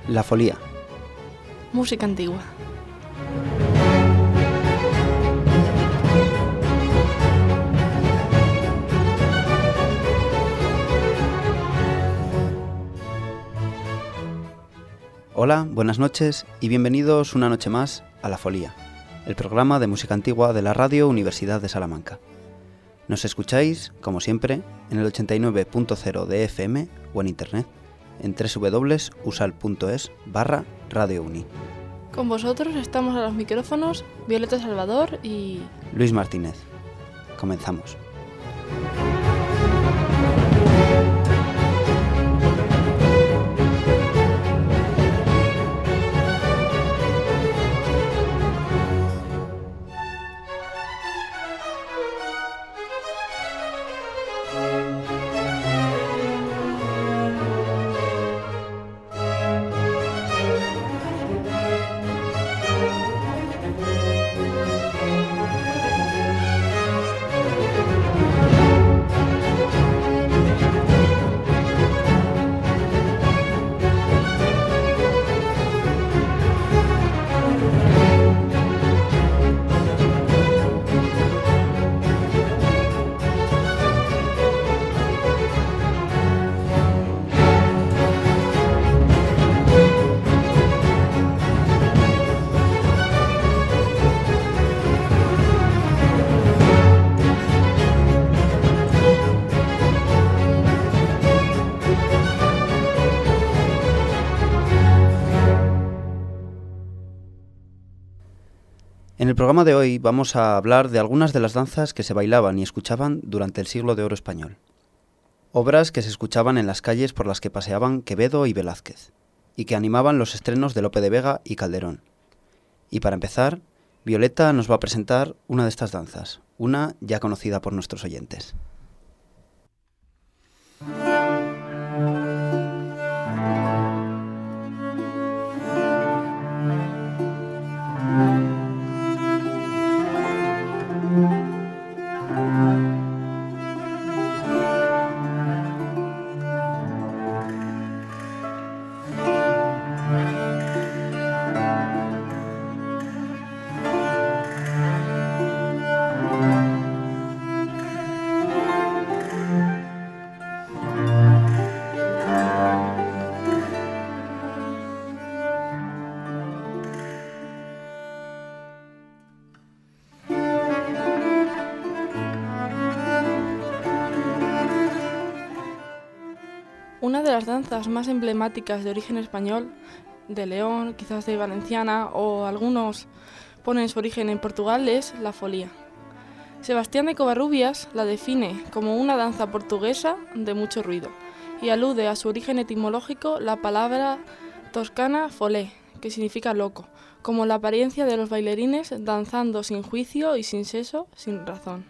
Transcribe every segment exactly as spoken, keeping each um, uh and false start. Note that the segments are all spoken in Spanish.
La Folía. Música antigua. Hola, buenas noches y bienvenidos una noche más a La Folía, el programa de música antigua de la Radio Universidad de Salamanca. Nos escucháis, como siempre, en el ochenta y nueve punto cero de F M o en internet en doble u doble u doble u punto usal punto es barra Radio Uni. Con vosotros estamos a los micrófonos Violeta Salvador y Luis Martínez. Comenzamos. En el programa de hoy vamos a hablar de algunas de las danzas que se bailaban y escuchaban durante el siglo de oro español. Obras que se escuchaban en las calles por las que paseaban Quevedo y Velázquez, y que animaban los estrenos de Lope de Vega y Calderón. Y para empezar, Violeta nos va a presentar una de estas danzas, una ya conocida por nuestros oyentes. una de las danzas más emblemáticas de origen español, de León, quizás de Valenciana, o algunos ponen su origen en Portugal, es la folía. Sebastián de Covarrubias la define como una danza portuguesa de mucho ruido y alude a su origen etimológico la palabra toscana folé, que significa loco, como la apariencia de los bailarines danzando sin juicio y sin seso, sin razón.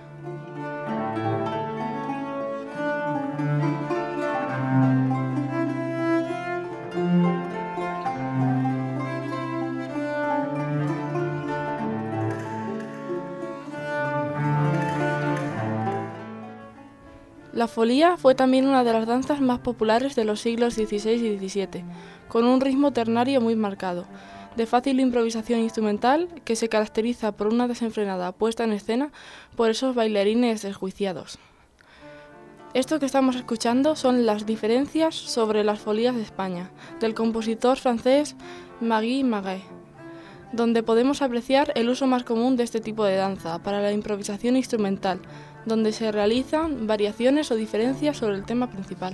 La folía fue también una de las danzas más populares de los siglos dieciséis y diecisiete, con un ritmo ternario muy marcado, de fácil improvisación instrumental que se caracteriza por una desenfrenada puesta en escena por esos bailarines desjuiciados. Esto que estamos escuchando son las diferencias sobre las folías de España, del compositor francés Magui Maguet, donde podemos apreciar el uso más común de este tipo de danza para la improvisación instrumental, donde se realizan variaciones o diferencias sobre el tema principal.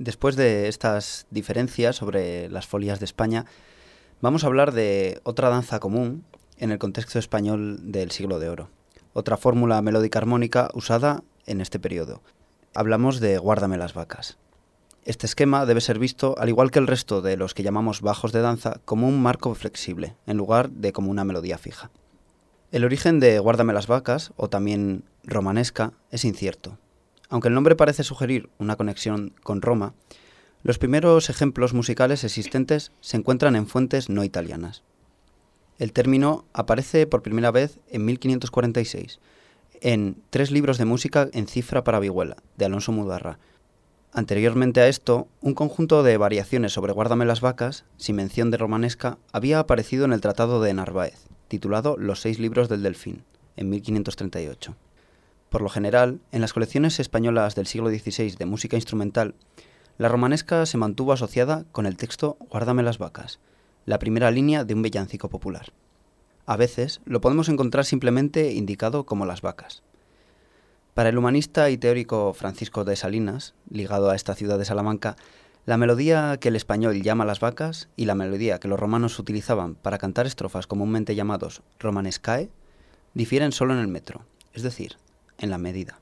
Después de estas diferencias sobre las folias de España, vamos a hablar de otra danza común en el contexto español del Siglo de Oro, otra fórmula melódica armónica usada en este periodo. Hablamos de Guárdame las vacas. Este esquema debe ser visto, al igual que el resto de los que llamamos bajos de danza, como un marco flexible, en lugar de como una melodía fija. El origen de Guárdame las vacas, o también romanesca, es incierto. Aunque el nombre parece sugerir una conexión con Roma, los primeros ejemplos musicales existentes se encuentran en fuentes no italianas. El término aparece por primera vez en mil quinientos cuarenta y seis, en Tres libros de música en cifra para vihuela, de Alonso Mudarra. Anteriormente a esto, un conjunto de variaciones sobre Guárdame las vacas, sin mención de romanesca, había aparecido en el Tratado de Narváez, titulado Los seis libros del Delfín, en mil quinientos treinta y ocho. Por lo general, en las colecciones españolas del siglo dieciséis de música instrumental, la romanesca se mantuvo asociada con el texto Guárdame las vacas, la primera línea de un villancico popular. A veces lo podemos encontrar simplemente indicado como las vacas. Para el humanista y teórico Francisco de Salinas, ligado a esta ciudad de Salamanca, la melodía que el español llama las vacas y la melodía que los romanos utilizaban para cantar estrofas comúnmente llamados romanescae difieren solo en el metro, es decir, en la medida.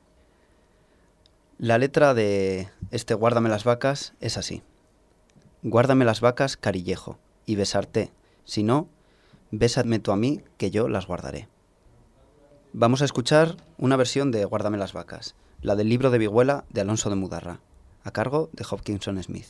La letra de este Guárdame las vacas es así: Guárdame las vacas, carillejo, y besarte, si no, bésame tú a mí, que yo las guardaré. Vamos a escuchar una versión de Guárdame las vacas, la del libro de vihuela de Alonso de Mudarra, a cargo de Hopkinson Smith.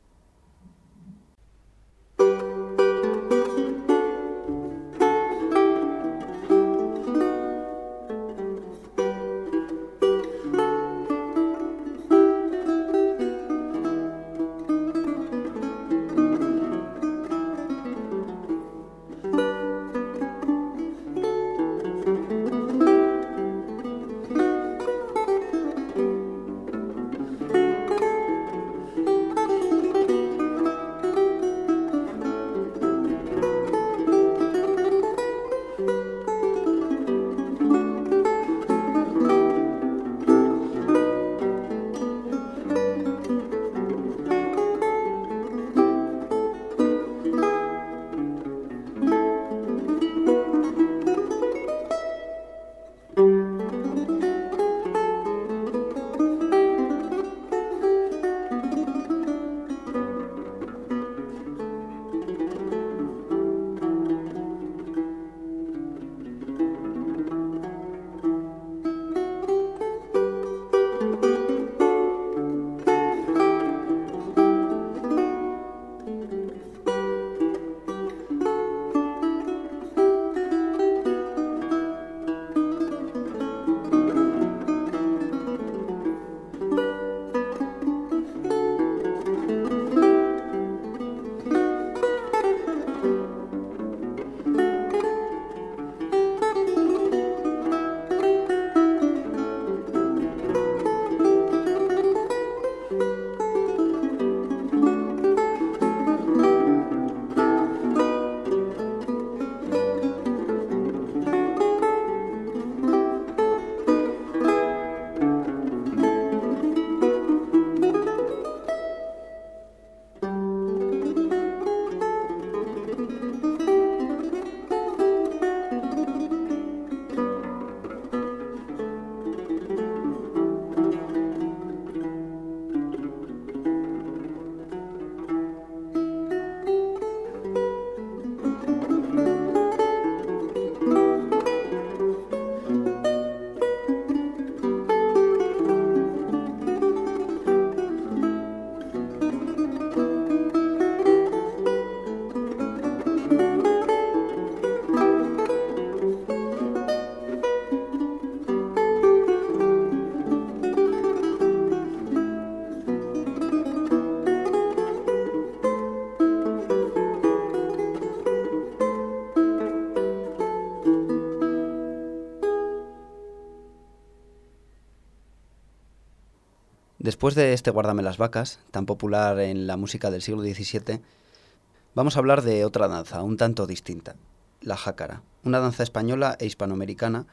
Después de este Guárdame las vacas, tan popular en la música del siglo diecisiete, vamos a hablar de otra danza, un tanto distinta, la jácara, una danza española e hispanoamericana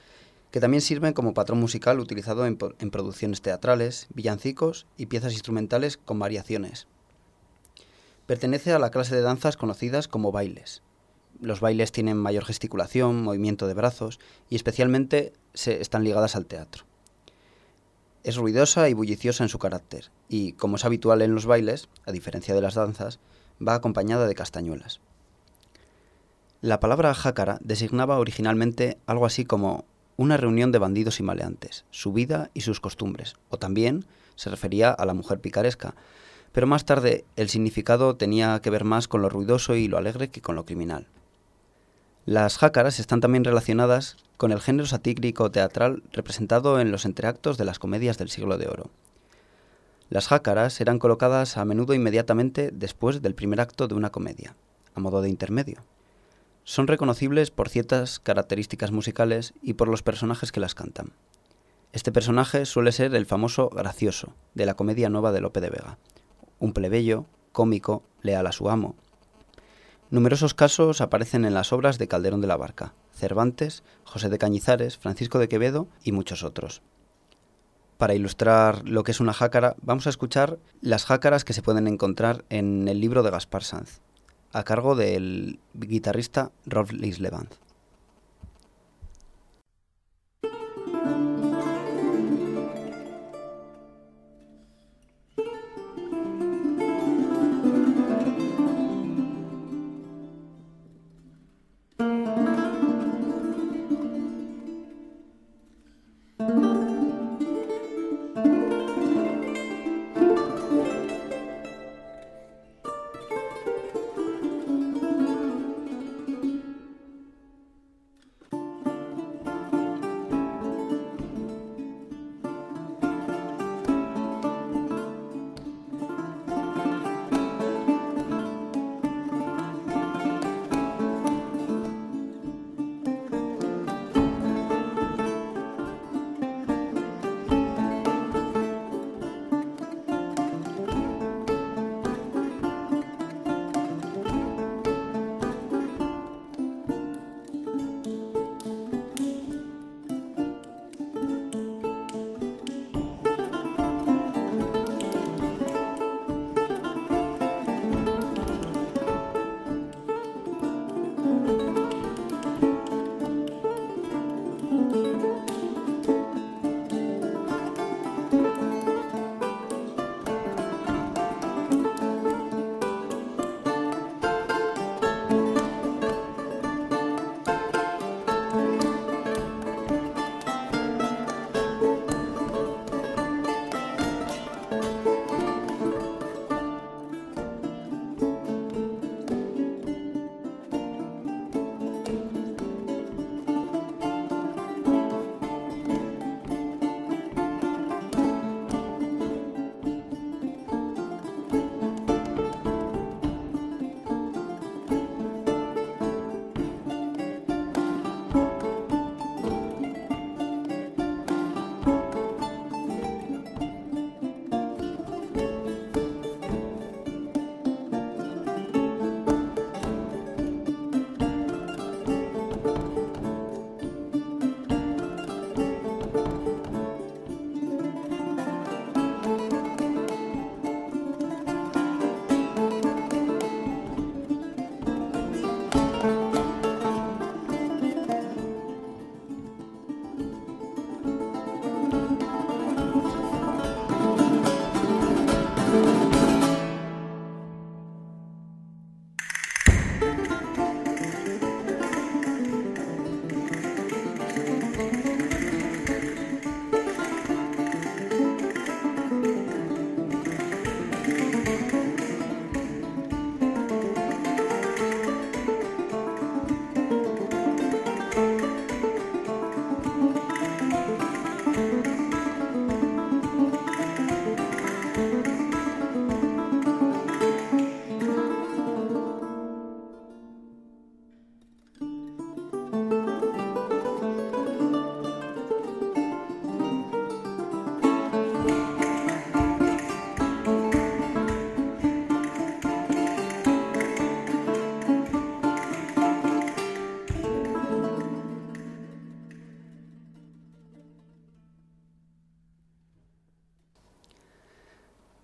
que también sirven como patrón musical utilizado en, en producciones teatrales, villancicos y piezas instrumentales con variaciones. Pertenece a la clase de danzas conocidas como bailes. Los bailes tienen mayor gesticulación, movimiento de brazos y especialmente se están ligadas al teatro. Es ruidosa y bulliciosa en su carácter y, como es habitual en los bailes, a diferencia de las danzas, va acompañada de castañuelas. La palabra jácara designaba originalmente algo así como una reunión de bandidos y maleantes, su vida y sus costumbres, o también se refería a la mujer picaresca, pero más tarde el significado tenía que ver más con lo ruidoso y lo alegre que con lo criminal. Las jácaras están también relacionadas con el género satírico teatral representado en los entreactos de las comedias del Siglo de Oro. Las jácaras eran colocadas a menudo inmediatamente después del primer acto de una comedia, a modo de intermedio. Son reconocibles por ciertas características musicales y por los personajes que las cantan. Este personaje suele ser el famoso gracioso de la comedia nueva de Lope de Vega, un plebeyo, cómico, leal a su amo. Numerosos casos aparecen en las obras de Calderón de la Barca, Cervantes, José de Cañizares, Francisco de Quevedo y muchos otros. Para ilustrar lo que es una jácara, vamos a escuchar las jácaras que se pueden encontrar en el libro de Gaspar Sanz, a cargo del guitarrista Rolf Lislevand.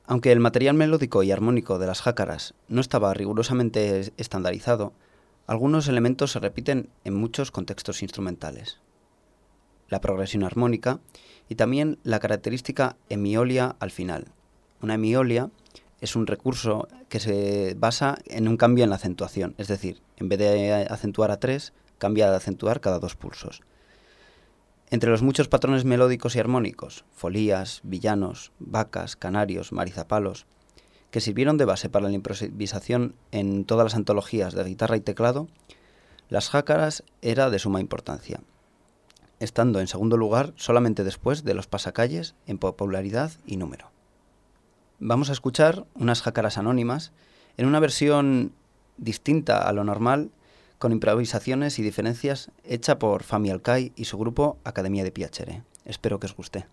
Aunque el material melódico y armónico de las jácaras no estaba rigurosamente estandarizado, algunos elementos se repiten en muchos contextos instrumentales. La progresión armónica y también la característica hemiolia al final. Una hemiolia es un recurso que se basa en un cambio en la acentuación, es decir, en vez de acentuar a tres, cambia a acentuar cada dos pulsos. Entre los muchos patrones melódicos y armónicos, folías, villanos, vacas, canarios, marizapalos, que sirvieron de base para la improvisación en todas las antologías de guitarra y teclado, las jácaras era de suma importancia, estando en segundo lugar solamente después de los pasacalles en popularidad y número. Vamos a escuchar unas jácaras anónimas en una versión distinta a lo normal, con improvisaciones y diferencias, hecha por Fami Alcai y su grupo Academia de Piacere. Espero que os guste.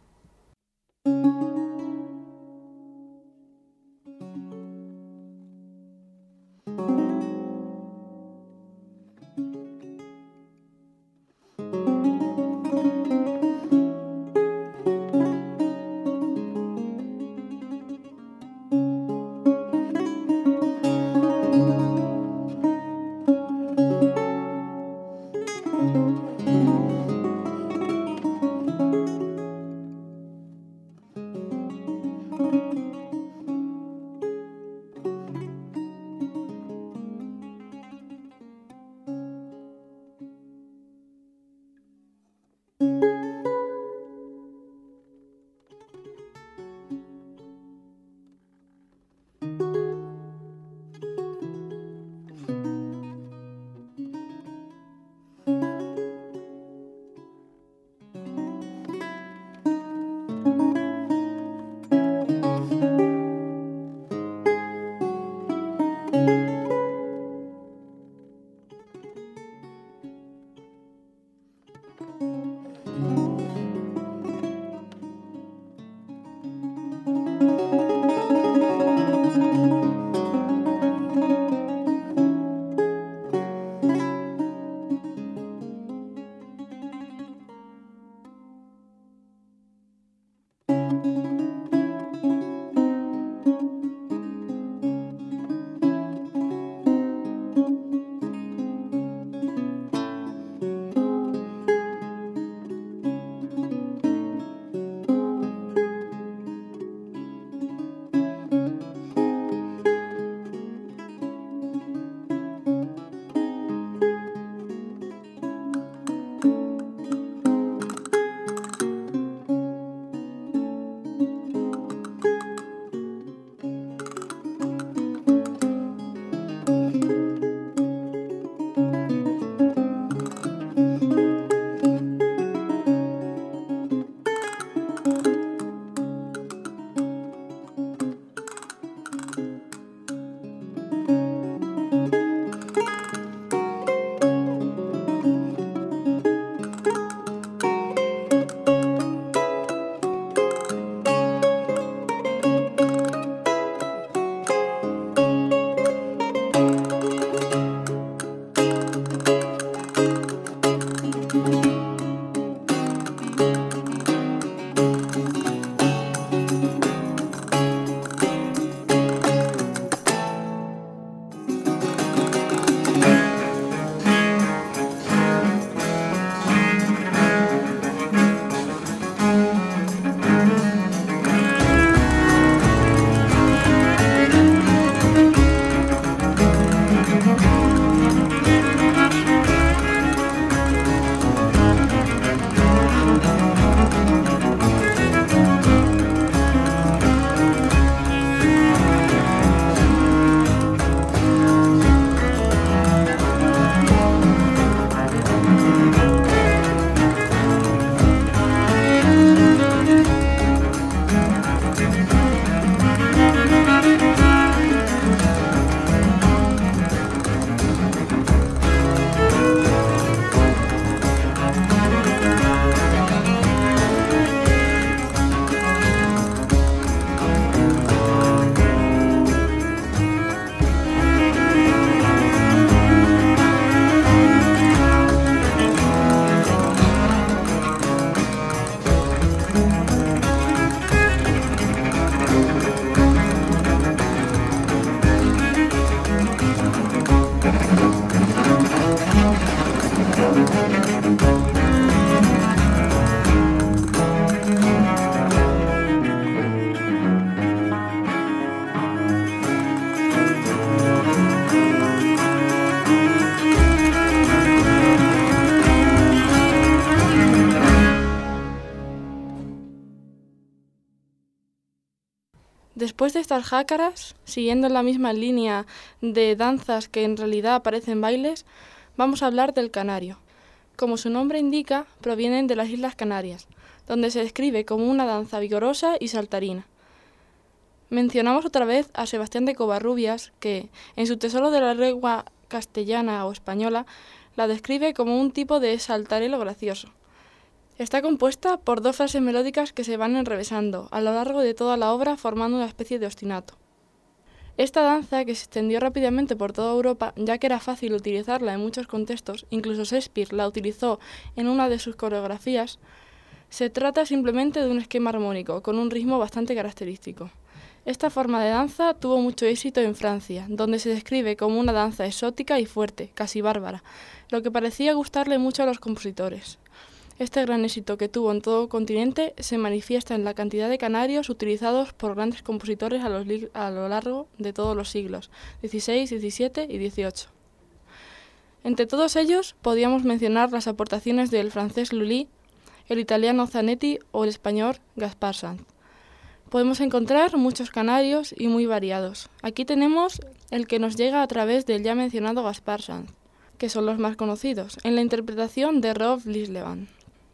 Después de estas jácaras, siguiendo la misma línea de danzas que en realidad parecen bailes, vamos a hablar del canario. Como su nombre indica, provienen de las Islas Canarias, donde se describe como una danza vigorosa y saltarina. Mencionamos otra vez a Sebastián de Covarrubias, que, en su Tesoro de la lengua castellana o española, la describe como un tipo de saltarelo gracioso. Está compuesta por dos frases melódicas que se van enrevesando a lo largo de toda la obra, formando una especie de ostinato. Esta danza, que se extendió rápidamente por toda Europa, ya que era fácil utilizarla en muchos contextos, incluso Shakespeare la utilizó en una de sus coreografías, se trata simplemente de un esquema armónico, con un ritmo bastante característico. Esta forma de danza tuvo mucho éxito en Francia, donde se describe como una danza exótica y fuerte, casi bárbara, lo que parecía gustarle mucho a los compositores. Este gran éxito que tuvo en todo el continente se manifiesta en la cantidad de canarios utilizados por grandes compositores a, los a lo largo de todos los siglos, dieciséis, diecisiete y dieciocho. Entre todos ellos podíamos mencionar las aportaciones del francés Lully, el italiano Zanetti o el español Gaspar Sanz. Podemos encontrar muchos canarios y muy variados. Aquí tenemos el que nos llega a través del ya mencionado Gaspar Sanz, que son los más conocidos, en la interpretación de Rob Lislevant.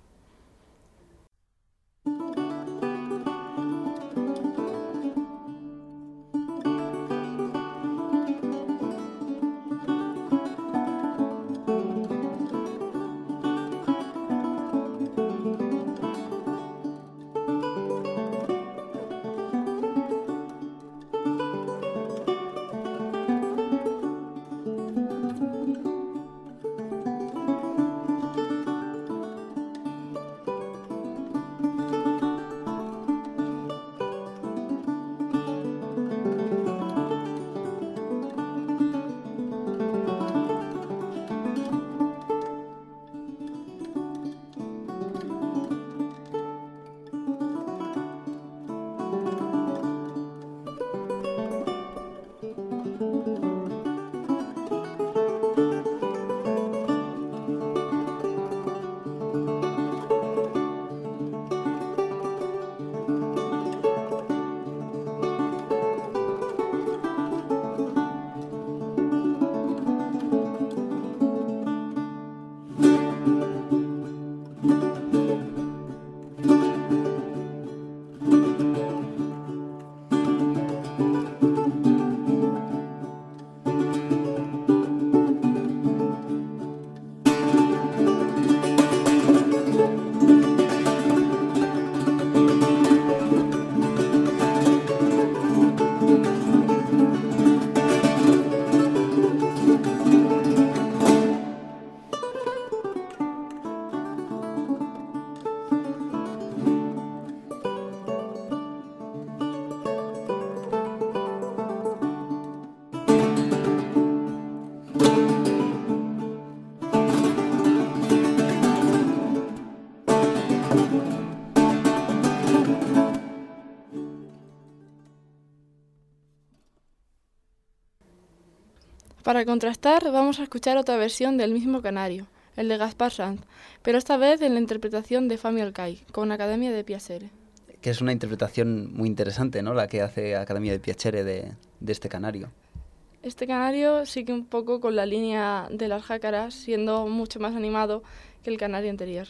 Para contrastar, vamos a escuchar otra versión del mismo canario, el de Gaspar Sanz, pero esta vez en la interpretación de Fami Alcai, con Academia de Piacere. Que es una interpretación muy interesante, ¿no?, la que hace Academia de Piacere de, de este canario. Este canario sigue un poco con la línea de las jácaras, siendo mucho más animado que el canario anterior.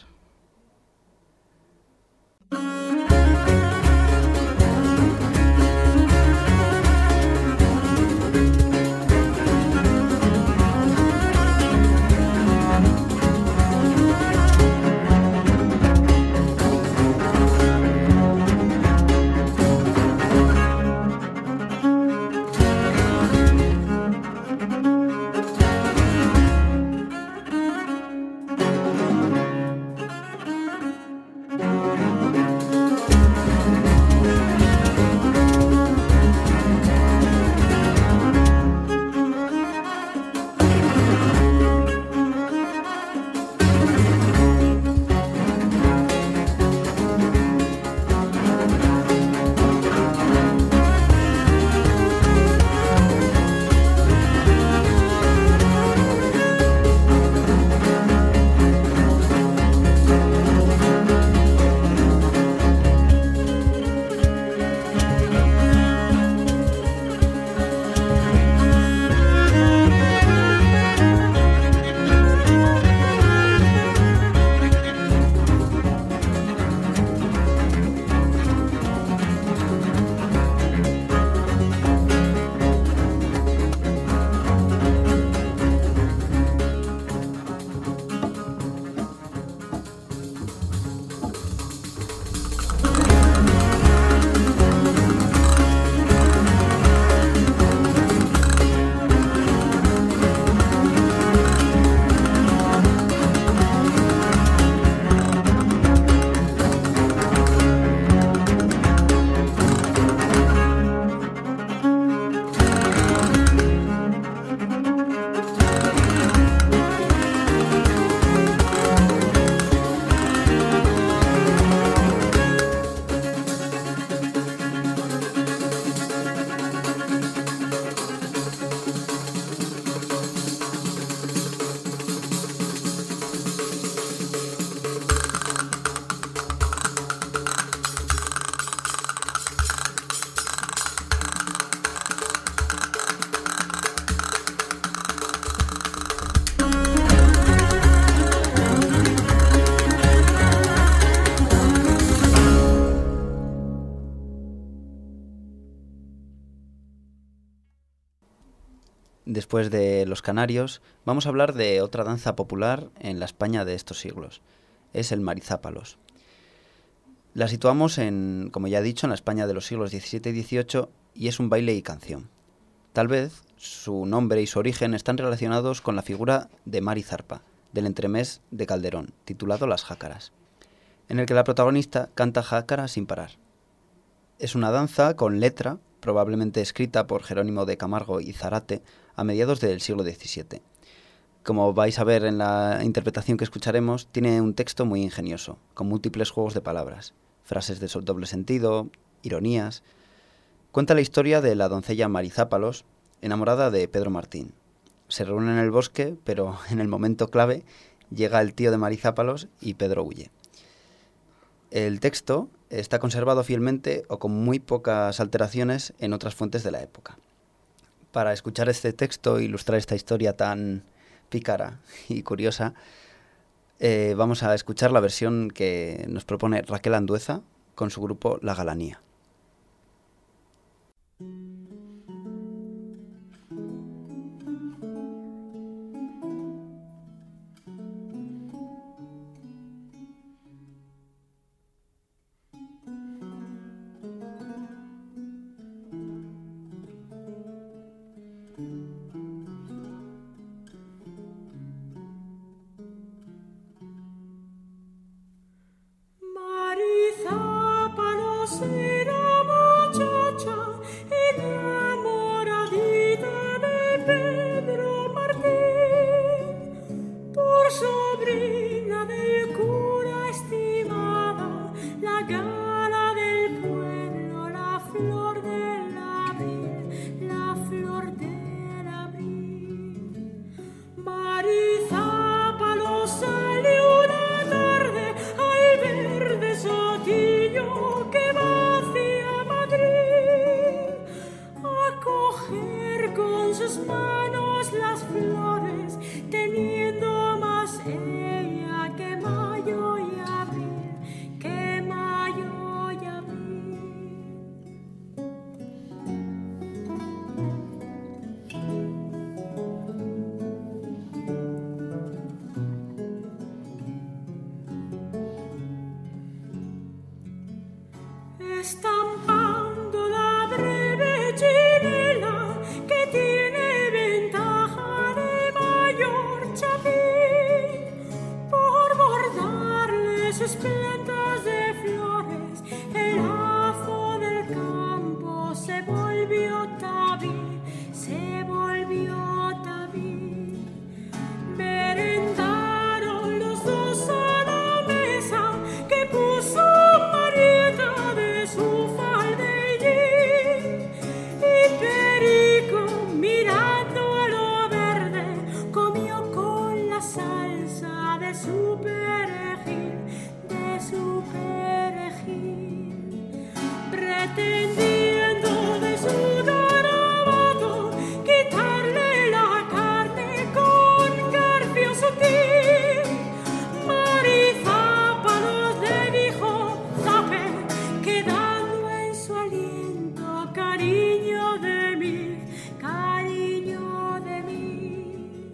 después de los canarios, vamos a hablar de otra danza popular en la España de estos siglos. Es el marizápalos. La situamos, en, como ya he dicho, en la España de los siglos diecisiete y dieciocho y es un baile y canción. Tal vez su nombre y su origen están relacionados con la figura de Mari Zarpa, del entremés de Calderón, titulado Las Jácaras, en el que la protagonista canta jácara sin parar. Es una danza con letra, probablemente escrita por Jerónimo de Camargo y Zarate a mediados del siglo diecisiete. Como vais a ver en la interpretación que escucharemos, tiene un texto muy ingenioso, con múltiples juegos de palabras, frases de doble sentido, ironías. Cuenta la historia de la doncella Marizápalos, enamorada de Pedro Martín. Se reúnen en el bosque, pero en el momento clave llega el tío de Marizápalos y Pedro huye. El texto está conservado fielmente o con muy pocas alteraciones en otras fuentes de la época. Para escuchar este texto e ilustrar esta historia tan pícara y curiosa, eh, vamos a escuchar la versión que nos propone Raquel Andueza con su grupo La Galanía. Estampando la breve chinela que tiene ventaja de mayor chapín, por bordarle sus plantas de flores, el lazo del campo se volvió tabique, se volvió tabique. Merendaron los dos a la mesa que puso Marieta de su faldellín, y Perico, mirando a lo verde, comió con la salsa de su perejil, de su perejil, pretendiendo de su garabato quitarle la carne con garfio sutil. Marizápalos le dijo: zape, quedando en su aliento cariño de mí, cariño de mí.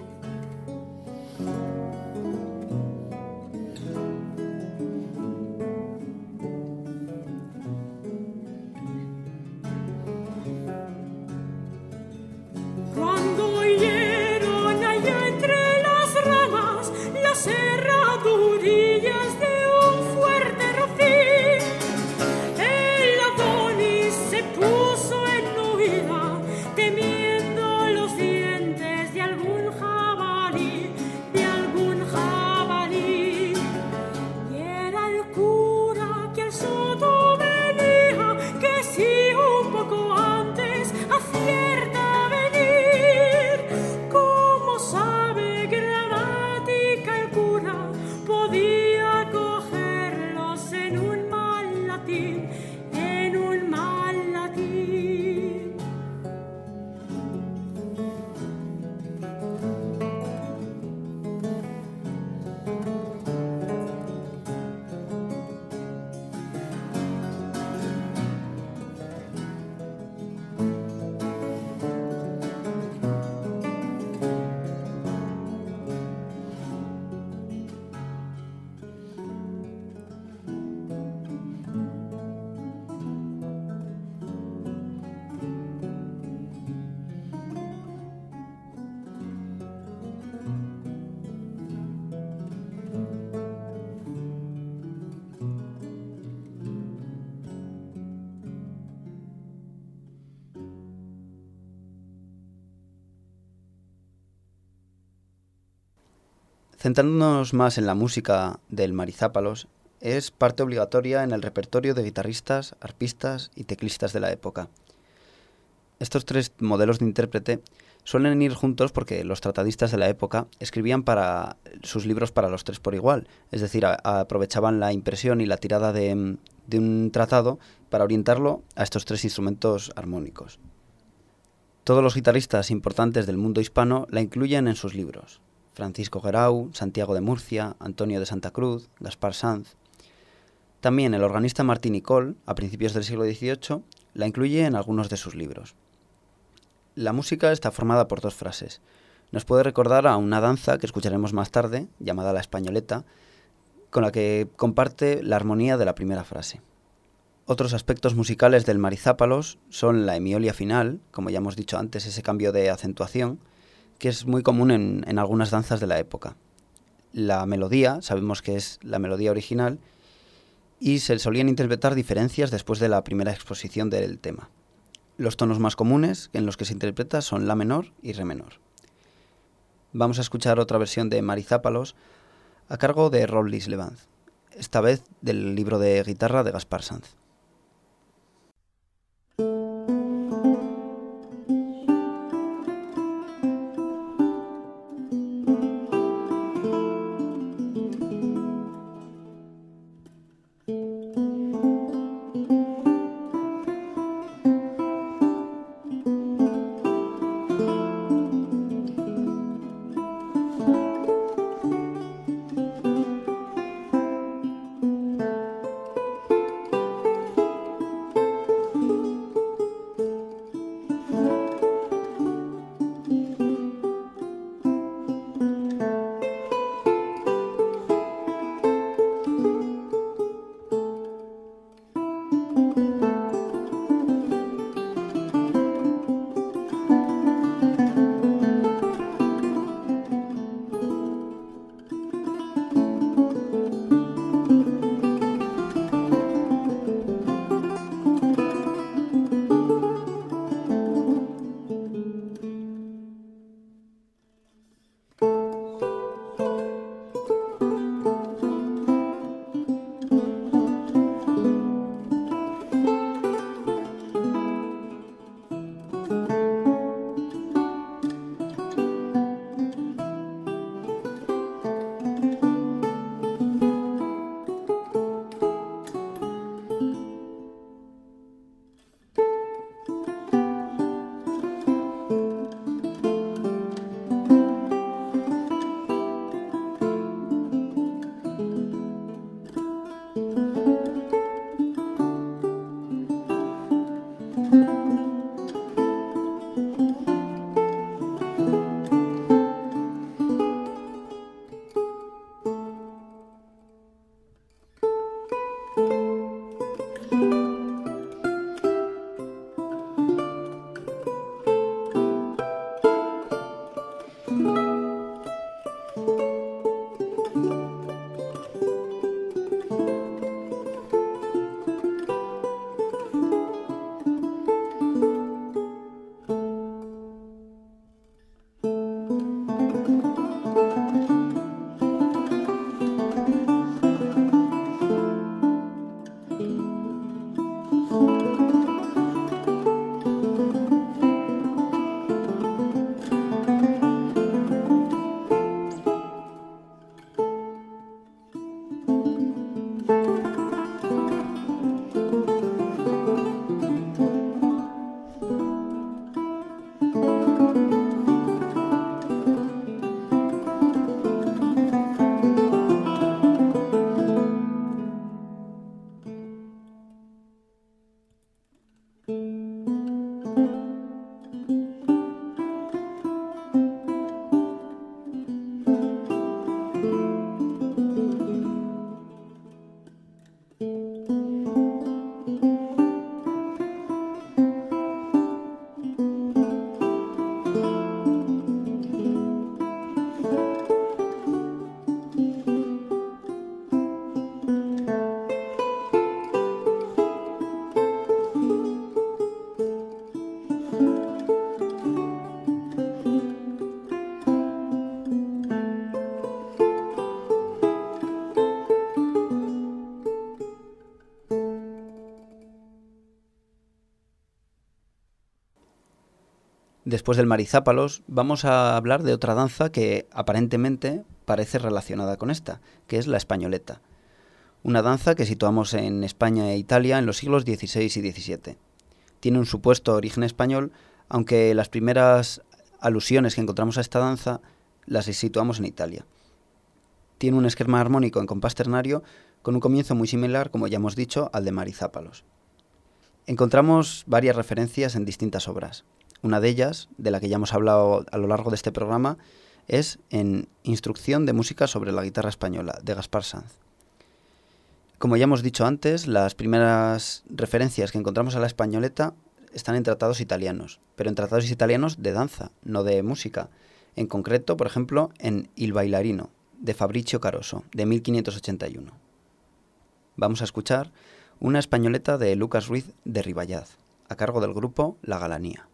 Cuando oyeron allá entre las ramas las herradurillas de un fuerte rocín, el Adonis se puso en huida, temiendo los dientes de algún jabalí, de algún jabalí. Y era el cura que al soto venía, que si un poco antes acierta a venir. ¿Cómo sabe gramática el cura? Podía cogerlos en un mal latín, en un mal latín. Centrándonos más en la música del Marizápalos, es parte obligatoria en el repertorio de guitarristas, arpistas y teclistas de la época. Estos tres modelos de intérprete suelen ir juntos porque los tratadistas de la época escribían para sus libros para los tres por igual, es decir, a, a aprovechaban la impresión y la tirada de, de un tratado para orientarlo a estos tres instrumentos armónicos. Todos los guitarristas importantes del mundo hispano la incluyen en sus libros. Francisco Guerau, Santiago de Murcia, Antonio de Santa Cruz, Gaspar Sanz. También el organista Martí Nicol, a principios del siglo dieciocho, la incluye en algunos de sus libros. La música está formada por dos frases. Nos puede recordar a una danza que escucharemos más tarde, llamada la españoleta, con la que comparte la armonía de la primera frase. Otros aspectos musicales del Marizápalos son la hemiolia final, como ya hemos dicho antes, ese cambio de acentuación, que es muy común en, en algunas danzas de la época. La melodía, sabemos que es la melodía original, y se solían interpretar diferencias después de la primera exposición del tema. Los tonos más comunes en los que se interpreta son la menor y re menor. Vamos a escuchar otra versión de Marizápalos a cargo de Robles Levanz, esta vez del libro de guitarra de Gaspar Sanz. Después del marizápalos, vamos a hablar de otra danza que aparentemente parece relacionada con esta, que es la españoleta. Una danza que situamos en España e Italia en los siglos dieciséis y diecisiete. Tiene un supuesto origen español, aunque las primeras alusiones que encontramos a esta danza las situamos en Italia. Tiene un esquema armónico en compás ternario con un comienzo muy similar, como ya hemos dicho, al de marizápalos. Encontramos varias referencias en distintas obras. Una de ellas, de la que ya hemos hablado a lo largo de este programa, es en Instrucción de música sobre la guitarra española, de Gaspar Sanz. Como ya hemos dicho antes, las primeras referencias que encontramos a la españoleta están en tratados italianos, pero en tratados italianos de danza, no de música. En concreto, por ejemplo, en Il Bailarino, de Fabrizio Caroso, de mil quinientos ochenta y uno. Vamos a escuchar una españoleta de Lucas Ruiz de Ribayaz, a cargo del grupo La Galanía.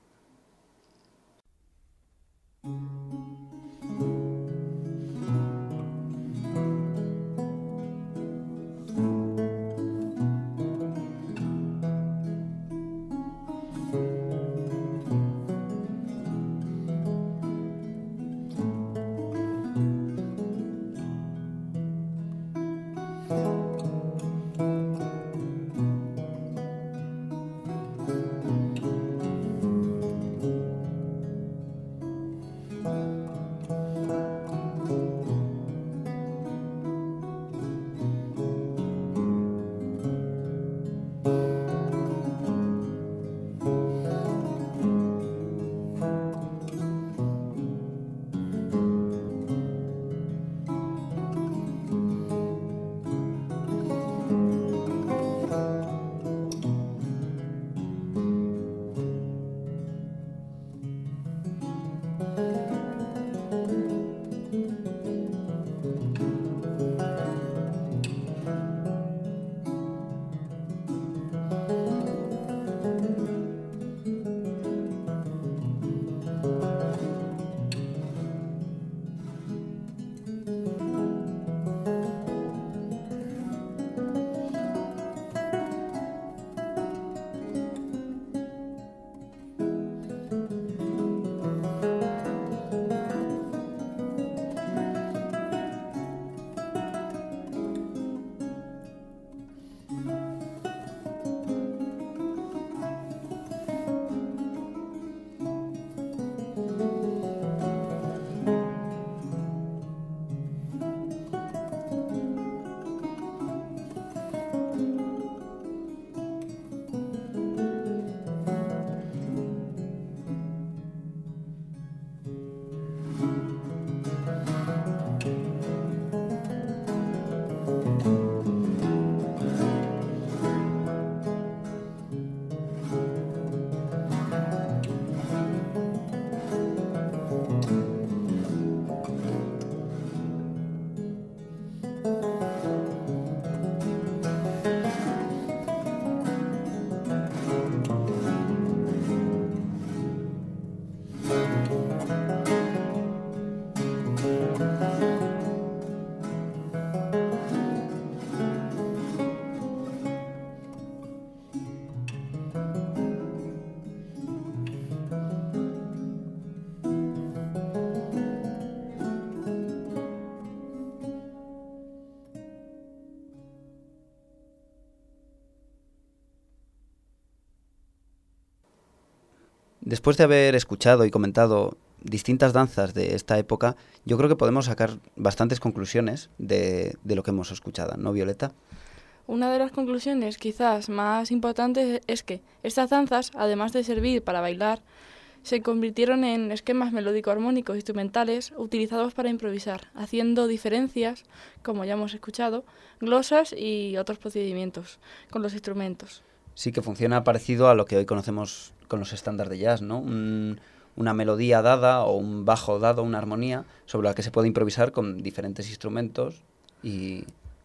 Después de haber escuchado y comentado distintas danzas de esta época, yo creo que podemos sacar bastantes conclusiones de, de lo que hemos escuchado, ¿no, Violeta? Una de las conclusiones quizás más importantes es que estas danzas, además de servir para bailar, se convirtieron en esquemas melódico-armónicos instrumentales utilizados para improvisar, haciendo diferencias, como ya hemos escuchado, glosas y otros procedimientos con los instrumentos. Sí, que funciona parecido a lo que hoy conocemos con los estándares de jazz, ¿no? Un, una melodía dada o un bajo dado, una armonía, sobre la que se puede improvisar con diferentes instrumentos y,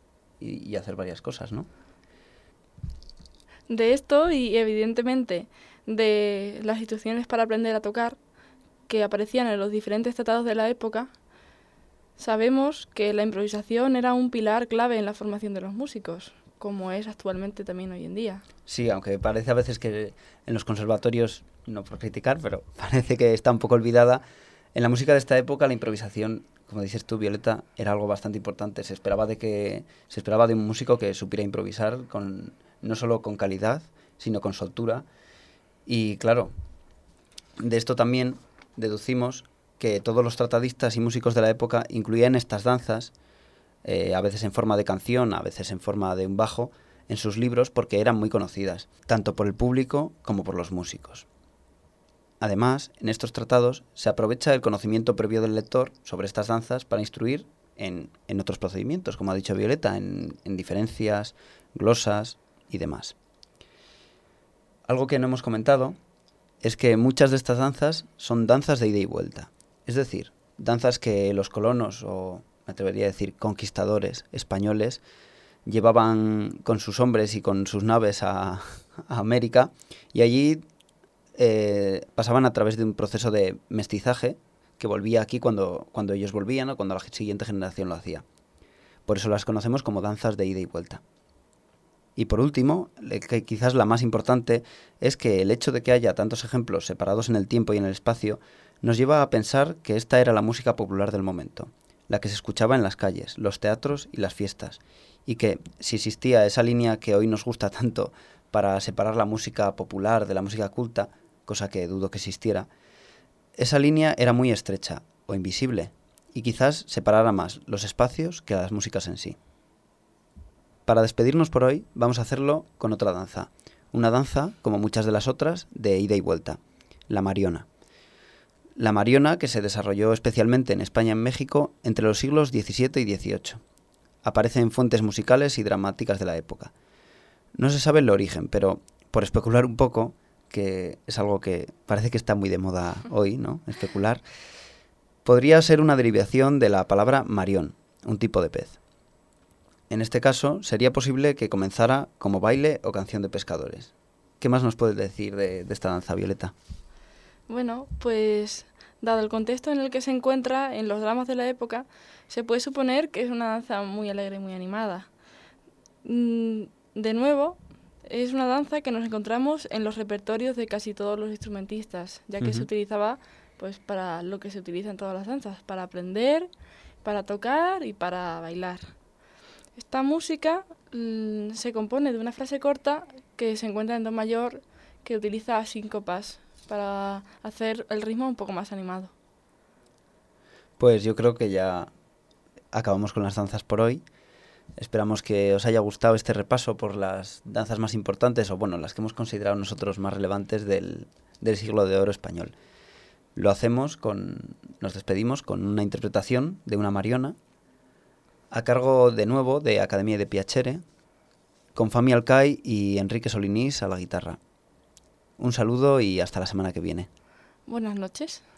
y, y hacer varias cosas, ¿no? De esto y, evidentemente, de las instrucciones para aprender a tocar, que aparecían en los diferentes tratados de la época, sabemos que la improvisación era un pilar clave en la formación de los músicos, como es actualmente también hoy en día. Sí, aunque parece a veces que en los conservatorios, no por criticar, pero parece que está un poco olvidada, en la música de esta época la improvisación, como dices tú, Violeta, era algo bastante importante. Se esperaba de que se esperaba de un músico que supiera improvisar con no solo con calidad, sino con soltura. Y claro, de esto también deducimos que todos los tratadistas y músicos de la época incluían estas danzas, eh, a veces en forma de canción, a veces en forma de un bajo, en sus libros porque eran muy conocidas, tanto por el público como por los músicos. Además, en estos tratados se aprovecha el conocimiento previo del lector sobre estas danzas para instruir en, en otros procedimientos, como ha dicho Violeta, en, en diferencias, glosas y demás. Algo que no hemos comentado es que muchas de estas danzas son danzas de ida y vuelta, es decir, danzas que los colonos, o me atrevería a decir conquistadores españoles, llevaban con sus hombres y con sus naves a, a América, y allí eh, pasaban a través de un proceso de mestizaje que volvía aquí cuando, cuando ellos volvían o cuando la siguiente generación lo hacía. Por eso las conocemos como danzas de ida y vuelta. Y por último, que quizás la más importante, es que el hecho de que haya tantos ejemplos separados en el tiempo y en el espacio nos lleva a pensar que esta era la música popular del momento, la que se escuchaba en las calles, los teatros y las fiestas, y que si existía esa línea que hoy nos gusta tanto para separar la música popular de la música culta, cosa que dudo que existiera, esa línea era muy estrecha o invisible, y quizás separara más los espacios que las músicas en sí. Para despedirnos por hoy, vamos a hacerlo con otra danza. Una danza, como muchas de las otras, de ida y vuelta, la mariona. La mariona que se desarrolló especialmente en España y en México entre los siglos diecisiete y dieciocho. Aparece en fuentes musicales y dramáticas de la época. No se sabe el origen, pero por especular un poco, que es algo que parece que está muy de moda hoy, ¿no? Especular, podría ser una derivación de la palabra marión, un tipo de pez. En este caso, sería posible que comenzara como baile o canción de pescadores. ¿Qué más nos puedes decir de, de esta danza, Violeta? Bueno, pues dado el contexto en el que se encuentra en los dramas de la época, se puede suponer que es una danza muy alegre y muy animada. De nuevo, es una danza que nos encontramos en los repertorios de casi todos los instrumentistas, ya que uh-huh. se utilizaba pues para lo que se utiliza en todas las danzas, para aprender, para tocar y para bailar. Esta música mmm, se compone de una frase corta que se encuentra en do mayor, que utiliza síncopas para hacer el ritmo un poco más animado. Pues yo creo que ya acabamos con las danzas por hoy. Esperamos que os haya gustado este repaso por las danzas más importantes, o bueno, las que hemos considerado nosotros más relevantes del, del siglo de oro español. Lo hacemos con, nos despedimos con una interpretación de una mariona, a cargo de nuevo de Academia de Piacere, con Fami Alcai y Enrique Solinís a la guitarra. Un saludo y hasta la semana que viene. Buenas noches.